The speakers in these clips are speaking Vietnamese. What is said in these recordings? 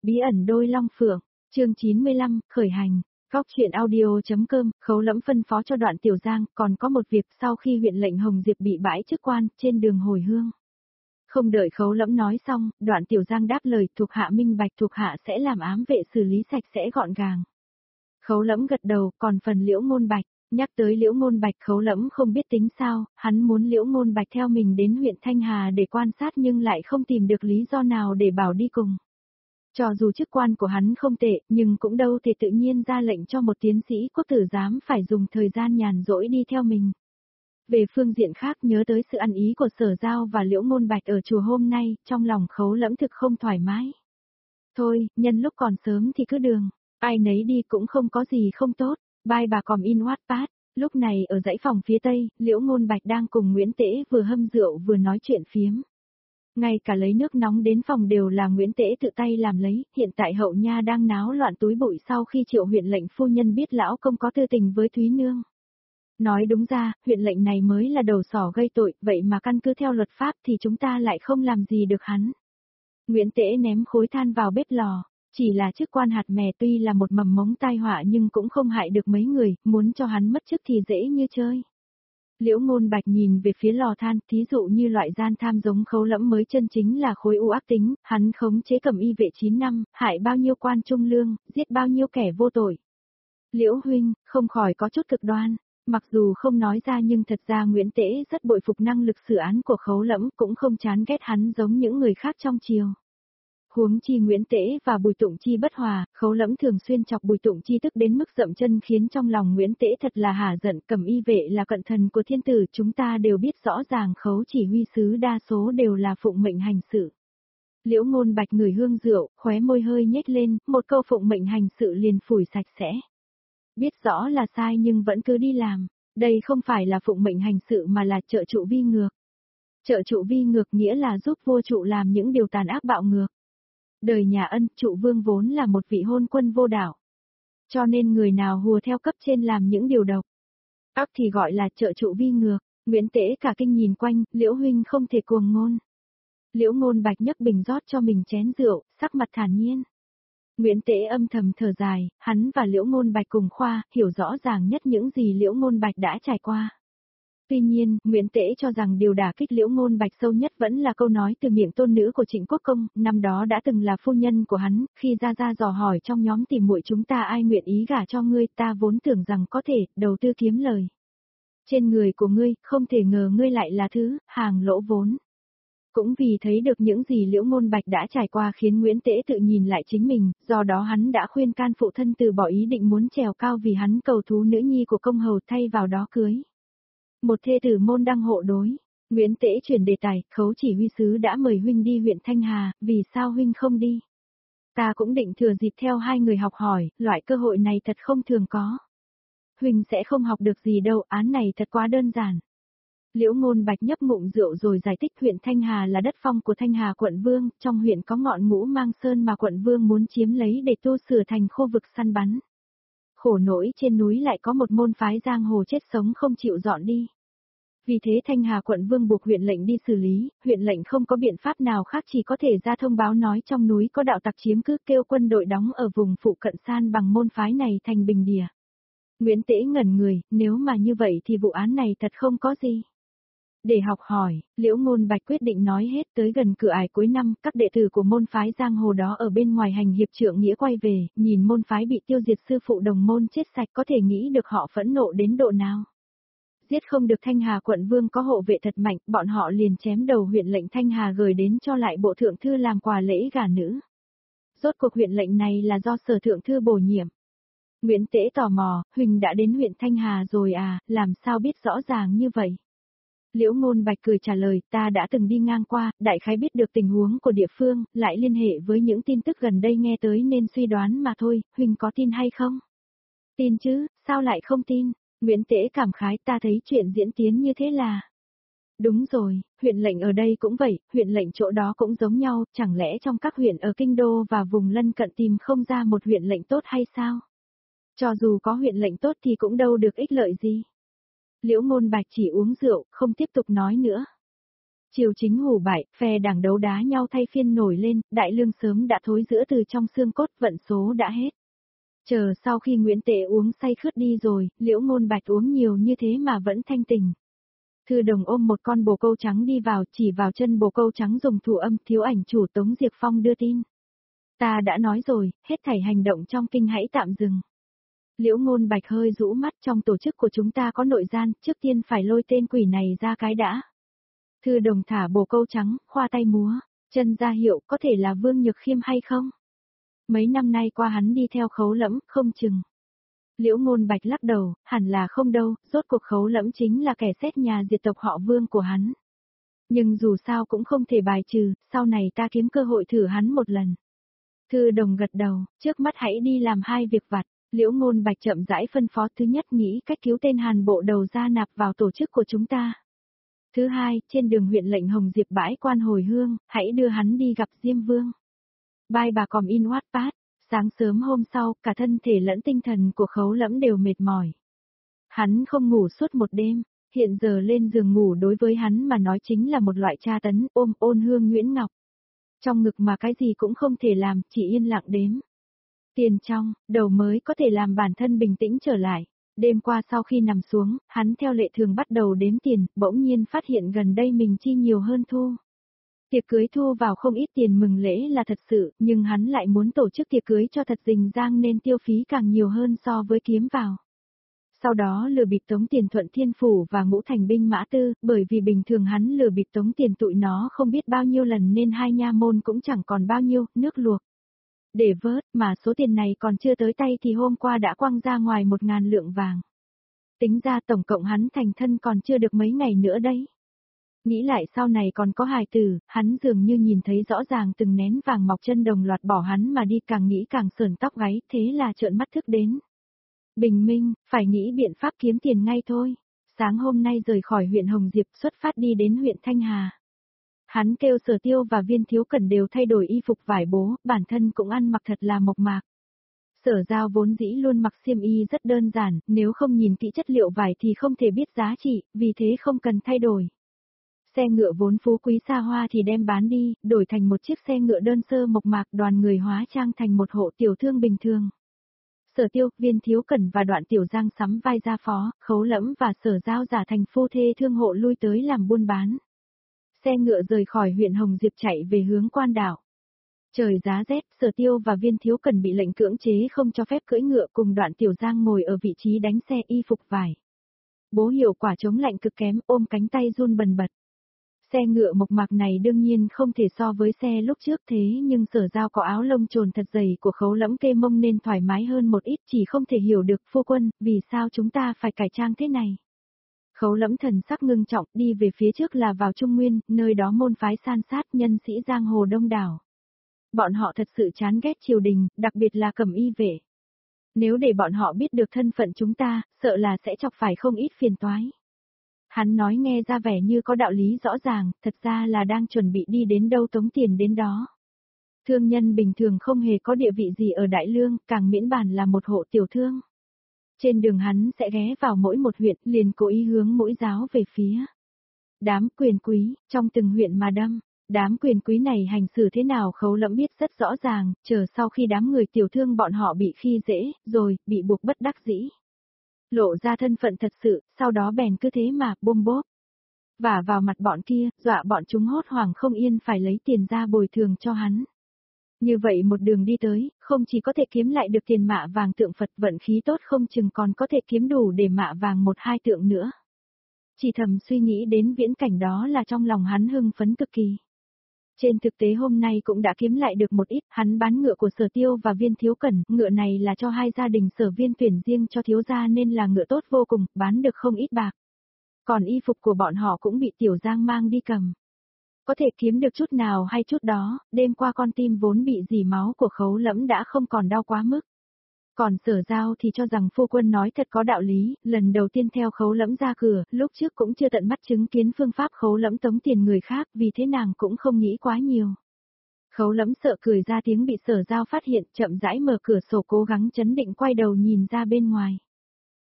Bí ẩn đôi long phượng, chương 95, khởi hành. Góc chuyện audio.com, Khấu Lẫm phân phó cho Đoạn Tiểu Giang, còn có một việc sau khi huyện lệnh Hồng Diệp bị bãi chức quan, trên đường hồi hương. Không đợi Khấu Lẫm nói xong, Đoạn Tiểu Giang đáp lời, thuộc hạ minh bạch, thuộc hạ sẽ làm ám vệ xử lý sạch sẽ gọn gàng. Khấu Lẫm gật đầu, còn phần Liễu Ngôn Bạch, nhắc tới Liễu Ngôn Bạch Khấu Lẫm không biết tính sao, hắn muốn Liễu Ngôn Bạch theo mình đến huyện Thanh Hà để quan sát nhưng lại không tìm được lý do nào để bảo đi cùng. Cho dù chức quan của hắn không tệ, nhưng cũng đâu thể tự nhiên ra lệnh cho một tiến sĩ quốc tử giám phải dùng thời gian nhàn rỗi đi theo mình. Về phương diện khác nhớ tới sự ăn ý của Sở Giao và Liễu Ngôn Bạch ở chùa hôm nay, trong lòng Khấu Lẫm thực không thoải mái. Thôi, nhân lúc còn sớm thì cứ đường, ai nấy đi cũng không có gì không tốt, bye bà còm in Wattpad. Lúc này ở dãy phòng phía tây, Liễu Ngôn Bạch đang cùng Nguyễn Tễ vừa hâm rượu vừa nói chuyện phiếm. Ngay cả lấy nước nóng đến phòng đều là Nguyễn Tễ tự tay làm lấy, hiện tại Hậu Nha đang náo loạn túi bụi sau khi Triệu huyện lệnh phu nhân biết lão công có tư tình với Thúy Nương. Nói đúng ra, huyện lệnh này mới là đầu sỏ gây tội, vậy mà căn cứ theo luật pháp thì chúng ta lại không làm gì được hắn. Nguyễn Tễ ném khối than vào bếp lò, chỉ là chức quan hạt mè tuy là một mầm mống tai họa nhưng cũng không hại được mấy người, muốn cho hắn mất chức thì dễ như chơi. Liễu Ngôn Bạch nhìn về phía lò than, thí dụ như loại gian tham giống Khấu Lẫm mới chân chính là khối u ác tính, hắn khống chế Cẩm Y vệ 9 năm, hại bao nhiêu quan trung lương, giết bao nhiêu kẻ vô tội. Liễu huynh, không khỏi có chút cực đoan, mặc dù không nói ra nhưng thật ra Nguyễn Tễ rất bội phục năng lực xử án của Khấu Lẫm, cũng không chán ghét hắn giống những người khác trong triều. Huống chi Nguyễn Tễ và Bùi Tụng Chi bất hòa, Khấu Lẫm thường xuyên chọc Bùi Tụng Chi tức đến mức dậm chân khiến trong lòng Nguyễn Tễ thật là hả giận. Cẩm Y vệ là cận thần của thiên tử, chúng ta đều biết rõ ràng Khấu chỉ huy sứ đa số đều là phụng mệnh hành sự. Liễu Ngôn Bạch ngửi hương rượu, khóe môi hơi nhếch lên, một câu phụng mệnh hành sự liền phủi sạch sẽ. Biết rõ là sai nhưng vẫn cứ đi làm, đây không phải là phụng mệnh hành sự mà là trợ trụ vi ngược. Trợ trụ vi ngược nghĩa là giúp vua trụ làm những điều tàn ác bạo ngược. Đời nhà Ân, trụ vương vốn là một vị hôn quân vô đạo. Cho nên người nào hùa theo cấp trên làm những điều độc ác thì gọi là trợ trụ vi ngược. Nguyễn Tễ cả kinh nhìn quanh, Liễu huynh không thể cuồng ngôn. Liễu Ngôn Bạch nhấc bình rót cho mình chén rượu, sắc mặt thản nhiên. Nguyễn Tễ âm thầm thở dài, hắn và Liễu Ngôn Bạch cùng khoa, hiểu rõ ràng nhất những gì Liễu Ngôn Bạch đã trải qua. Tuy nhiên, Nguyễn Tễ cho rằng điều đả kích Liễu Ngôn Bạch sâu nhất vẫn là câu nói từ miệng tôn nữ của Trịnh Quốc Công, năm đó đã từng là phu nhân của hắn, khi ra dò hỏi trong nhóm tìm muội chúng ta ai nguyện ý gả cho ngươi, ta vốn tưởng rằng có thể, đầu tư kiếm lời. Trên người của ngươi, không thể ngờ ngươi lại là thứ, hàng lỗ vốn. Cũng vì thấy được những gì Liễu Ngôn Bạch đã trải qua khiến Nguyễn Tễ tự nhìn lại chính mình, do đó hắn đã khuyên can phụ thân từ bỏ ý định muốn trèo cao vì hắn cầu thú nữ nhi của công hầu thay vào đó cưới một thê tử môn đăng hộ đối. Nguyễn Tễ chuyển đề tài, Khấu chỉ huy sứ đã mời huynh đi huyện Thanh Hà, vì sao huynh không đi? Ta cũng định thừa dịp theo hai người học hỏi, loại cơ hội này thật không thường có. Huynh sẽ không học được gì đâu, án này thật quá đơn giản. Liễu Ngôn Bạch nhấp ngụm rượu rồi giải thích huyện Thanh Hà là đất phong của Thanh Hà quận Vương, trong huyện có ngọn Ngũ Mang Sơn mà quận Vương muốn chiếm lấy để tu sửa thành khu vực săn bắn. Khổ nỗi trên núi lại có một môn phái giang hồ chết sống không chịu dọn đi. Vì thế Thanh Hà quận Vương buộc huyện lệnh đi xử lý, huyện lệnh không có biện pháp nào khác chỉ có thể ra thông báo nói trong núi có đạo tặc chiếm cứ, kêu quân đội đóng ở vùng phụ cận san bằng môn phái này thành bình địa. Nguyễn Tễ ngẩn người, nếu mà như vậy thì vụ án này thật không có gì để học hỏi. Liễu Ngôn Bạch quyết định nói hết. Tới gần cửa ải cuối năm, các đệ tử của môn phái giang hồ đó ở bên ngoài hành hiệp trượng nghĩa quay về, nhìn môn phái bị tiêu diệt, sư phụ đồng môn chết sạch, có thể nghĩ được họ phẫn nộ đến độ nào. Giết không được Thanh Hà quận Vương có hộ vệ thật mạnh, bọn họ liền chém đầu huyện lệnh Thanh Hà gửi đến cho lại bộ thượng thư làm quà lễ gả nữ. Rốt cuộc huyện lệnh này là do Sở thượng thư bổ nhiệm. Nguyễn Tễ tò mò, huynh đã đến huyện Thanh Hà rồi à, làm sao biết rõ ràng như vậy? Liễu Ngôn Bạch cười trả lời, ta đã từng đi ngang qua, đại khái biết được tình huống của địa phương, lại liên hệ với những tin tức gần đây nghe tới nên suy đoán mà thôi, huynh có tin hay không? Tin chứ, sao lại không tin? Nguyễn Tễ cảm khái, ta thấy chuyện diễn tiến như thế là. Đúng rồi, huyện lệnh ở đây cũng vậy, huyện lệnh chỗ đó cũng giống nhau, chẳng lẽ trong các huyện ở Kinh Đô và vùng lân cận tìm không ra một huyện lệnh tốt hay sao? Cho dù có huyện lệnh tốt thì cũng đâu được ích lợi gì. Liễu Ngôn Bạch chỉ uống rượu, không tiếp tục nói nữa. Triều chính hủ bại, phe đảng đấu đá nhau thay phiên nổi lên, đại lương sớm đã thối rữa từ trong xương cốt, vận số đã hết. Chờ sau khi Nguyễn Tệ uống say khướt đi rồi, Liễu Ngôn Bạch uống nhiều như thế mà vẫn thanh tỉnh. Thư Đồng ôm một con bồ câu trắng đi vào, chỉ vào chân bồ câu trắng dùng thủ âm, thiếu ảnh chủ Tống Diệp Phong đưa tin. Ta đã nói rồi, hết thảy hành động trong kinh hãy tạm dừng. Liễu Ngôn Bạch hơi rũ mắt, trong tổ chức của chúng ta có nội gian, trước tiên phải lôi tên quỷ này ra cái đã. Thư Đồng thả bồ câu trắng, khoa tay múa, chân ra hiệu có thể là Vương Nhược Khiêm hay không? Mấy năm nay qua hắn đi theo Khấu Lẫm, không chừng. Liễu Ngôn Bạch lắc đầu, hẳn là không đâu, rốt cuộc Khấu Lẫm chính là kẻ xét nhà diệt tộc họ Vương của hắn. Nhưng dù sao cũng không thể bài trừ, sau này ta kiếm cơ hội thử hắn một lần. Thư Đồng gật đầu, trước mắt hãy đi làm hai việc vặt. Liễu Ngôn Bạch chậm rãi phân phó, thứ nhất nghĩ cách cứu tên Hàn Bộ Đầu gia nạp vào tổ chức của chúng ta. Thứ hai, trên đường huyện lệnh Hồng Diệp bãi quan hồi hương, hãy đưa hắn đi gặp Diêm Vương. Bye bà còm in Wattpad. Sáng sớm hôm sau, cả thân thể lẫn tinh thần của Khấu Lẫm đều mệt mỏi. Hắn không ngủ suốt một đêm, hiện giờ lên giường ngủ đối với hắn mà nói chính là một loại tra tấn, ôm Ôn Hương Nguyễn Ngọc. Trong ngực mà cái gì cũng không thể làm, chỉ yên lặng đếm. Tiền trong, đầu mới có thể làm bản thân bình tĩnh trở lại. Đêm qua sau khi nằm xuống, hắn theo lệ thường bắt đầu đếm tiền, bỗng nhiên phát hiện gần đây mình chi nhiều hơn thu. Tiệc cưới thu vào không ít tiền mừng lễ là thật sự, nhưng hắn lại muốn tổ chức tiệc cưới cho thật rình rang nên tiêu phí càng nhiều hơn so với kiếm vào. Sau đó lừa bịp tống tiền Thuận Thiên Phủ và Ngũ Thành binh mã tư, bởi vì bình thường hắn lừa bịp tống tiền tụi nó không biết bao nhiêu lần nên hai nha môn cũng chẳng còn bao nhiêu, nước luộc. Để vớt, mà số tiền này còn chưa tới tay thì hôm qua đã quăng ra ngoài 1.000 lượng vàng. Tính ra tổng cộng hắn thành thân còn chưa được mấy ngày nữa đấy. Nghĩ lại sau này còn có hài tử, hắn dường như nhìn thấy rõ ràng từng nén vàng mọc chân đồng loạt bỏ hắn mà đi, càng nghĩ càng sởn tóc gáy, thế là trợn mắt thức đến. Bình minh, phải nghĩ biện pháp kiếm tiền ngay thôi. Sáng hôm nay rời khỏi huyện Hồng Diệp xuất phát đi đến huyện Thanh Hà. Hắn kêu Sở Tiêu và Viên Thiếu Cẩn đều thay đổi y phục vải bố, bản thân cũng ăn mặc thật là mộc mạc. Sở Giao vốn dĩ luôn mặc xiêm y rất đơn giản, nếu không nhìn kỹ chất liệu vải thì không thể biết giá trị, vì thế không cần thay đổi. Xe ngựa vốn phú quý xa hoa thì đem bán đi, đổi thành một chiếc xe ngựa đơn sơ mộc mạc, đoàn người hóa trang thành một hộ tiểu thương bình thường. Sở Tiêu, Viên Thiếu Cẩn và Đoạn Tiểu Giang sắm vai ra phó, Khấu Lẫm và Sở Giao giả thành phu thê thương hộ lui tới làm buôn bán. Xe ngựa rời khỏi huyện Hồng Diệp chạy về hướng Quan Đảo. Trời giá rét, Sở Tiêu và Viên Thiếu Cẩn bị lệnh cưỡng chế không cho phép cưỡi ngựa, cùng Đoạn Tiểu Giang ngồi ở vị trí đánh xe y phục vải. Bố hiệu quả chống lạnh cực kém, ôm cánh tay run bần bật. Xe ngựa mộc mạc này đương nhiên không thể so với xe lúc trước, thế nhưng Sở Giao có áo lông trồn thật dày của Khấu Lẫm kê mông nên thoải mái hơn một ít, chỉ không thể hiểu được phu quân, vì sao chúng ta phải cải trang thế này. Khấu Lẫm thần sắc ngưng trọng, đi về phía trước là vào Trung Nguyên, nơi đó môn phái san sát, nhân sĩ giang hồ đông đảo. Bọn họ thật sự chán ghét triều đình, đặc biệt là Cẩm Y vệ. Nếu để bọn họ biết được thân phận chúng ta, sợ là sẽ chọc phải không ít phiền toái. Hắn nói nghe ra vẻ như có đạo lý rõ ràng, thật ra là đang chuẩn bị đi đến đâu tống tiền đến đó. Thương nhân bình thường không hề có địa vị gì ở Đại Lương, càng miễn bàn là một hộ tiểu thương. Trên đường hắn sẽ ghé vào mỗi một huyện, liền cố ý hướng mỗi giáo về phía đám quyền quý, trong từng huyện mà đâm. Đám quyền quý này hành xử thế nào Khấu Lẫm biết rất rõ ràng, chờ sau khi đám người tiểu thương bọn họ bị khi dễ, rồi, bị buộc bất đắc dĩ. Lộ ra thân phận thật sự, sau đó bèn cứ thế mà, bôm bốp. Và vào mặt bọn kia, dọa bọn chúng hốt hoảng không yên phải lấy tiền ra bồi thường cho hắn. Như vậy một đường đi tới, không chỉ có thể kiếm lại được tiền mạ vàng tượng Phật, vận khí tốt không chừng còn có thể kiếm đủ để mạ vàng 1-2 tượng nữa. Chỉ thầm suy nghĩ đến viễn cảnh đó là trong lòng hắn hưng phấn cực kỳ. Trên thực tế hôm nay cũng đã kiếm lại được một ít, hắn bán ngựa của Sở Tiêu và Viên Thiếu Cẩn, ngựa này là cho hai gia đình Sở Viên tuyển riêng cho thiếu gia nên là ngựa tốt vô cùng, bán được không ít bạc. Còn y phục của bọn họ cũng bị Tiểu Giang mang đi cầm. Có thể kiếm được chút nào hay chút đó, đêm qua con tim vốn bị dì máu của Khấu Lẫm đã không còn đau quá mức. Còn Sở Giao thì cho rằng phu quân nói thật có đạo lý, lần đầu tiên theo Khấu Lẫm ra cửa, lúc trước cũng chưa tận mắt chứng kiến phương pháp Khấu Lẫm tống tiền người khác, vì thế nàng cũng không nghĩ quá nhiều. Khấu Lẫm sợ cười ra tiếng bị Sở Giao phát hiện, chậm rãi mở cửa sổ cố gắng chấn định quay đầu nhìn ra bên ngoài.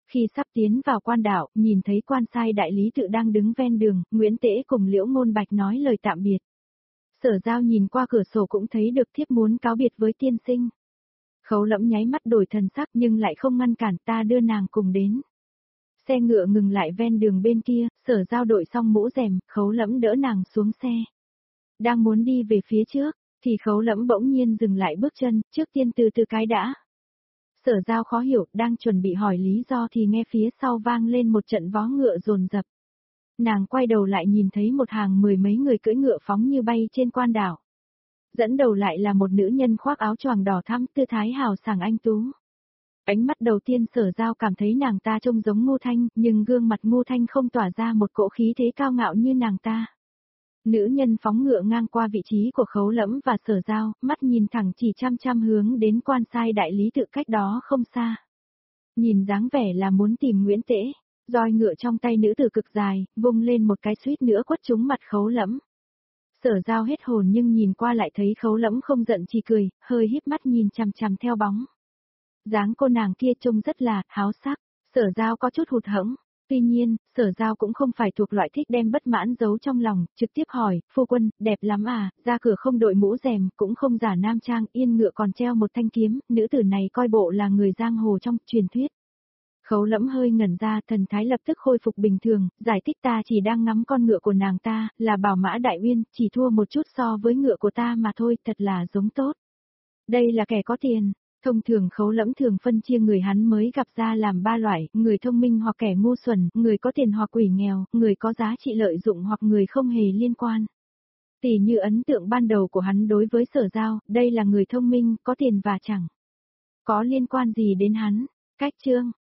Khi sắp tiến vào quan đạo, nhìn thấy quan sai đại lý tự đang đứng ven đường, Nguyễn Tễ cùng Liễu Ngôn Bạch nói lời tạm biệt. Sở Giao nhìn qua cửa sổ cũng thấy được thiếp muốn cáo biệt với tiên sinh. Khấu Lẫm nháy mắt đổi thần sắc nhưng lại không ngăn cản, ta đưa nàng cùng đến. Xe ngựa ngừng lại ven đường bên kia, Sở Giao đội xong mũ rèm, Khấu Lẫm đỡ nàng xuống xe. Đang muốn đi về phía trước, thì Khấu Lẫm bỗng nhiên dừng lại bước chân, trước tiên từ từ cái đã. Sở Giao khó hiểu, đang chuẩn bị hỏi lý do thì nghe phía sau vang lên một trận vó ngựa dồn dập. Nàng quay đầu lại nhìn thấy một hàng mười mấy người cưỡi ngựa phóng như bay trên quan đảo. Dẫn đầu lại là một nữ nhân khoác áo choàng đỏ thắm, tư thái hào sảng anh tú. Ánh mắt đầu tiên Sở Giao cảm thấy nàng ta trông giống Ngô Thanh, nhưng gương mặt Ngô Thanh không tỏa ra một cỗ khí thế cao ngạo như nàng ta. Nữ nhân phóng ngựa ngang qua vị trí của Khấu Lẫm và Sở Giao, mắt nhìn thẳng chỉ chăm chăm hướng đến quan sai đại lý tự cách đó không xa. Nhìn dáng vẻ là muốn tìm Nguyễn Tễ, roi ngựa trong tay nữ tử cực dài, vung lên một cái suýt nữa quất trúng mặt Khấu Lẫm. Sở Giao hết hồn nhưng nhìn qua lại thấy Khấu Lẫm không giận chỉ cười, hơi híp mắt nhìn chằm chằm theo bóng. Dáng cô nàng kia trông rất là háo sắc, Sở Giao có chút hụt hẫng. Tuy nhiên, Sở Giao cũng không phải thuộc loại thích đem bất mãn giấu trong lòng, trực tiếp hỏi, phu quân, đẹp lắm à, ra cửa không đội mũ rèm, cũng không giả nam trang, yên ngựa còn treo một thanh kiếm, nữ tử này coi bộ là người giang hồ trong truyền thuyết. Khấu Lẫm hơi ngẩn ra, thần thái lập tức khôi phục bình thường, giải thích ta chỉ đang ngắm con ngựa của nàng ta, là Bảo Mã Đại Uyên, chỉ thua một chút so với ngựa của ta mà thôi, thật là giống tốt. Đây là kẻ có tiền. Thông thường Khấu Lẫm thường phân chia người hắn mới gặp ra làm ba loại, người thông minh hoặc kẻ ngu xuẩn, người có tiền hoặc quỷ nghèo, người có giá trị lợi dụng hoặc người không hề liên quan. Tỉ như ấn tượng ban đầu của hắn đối với Sở Giao, đây là người thông minh, có tiền và chẳng có liên quan gì đến hắn. Cách chương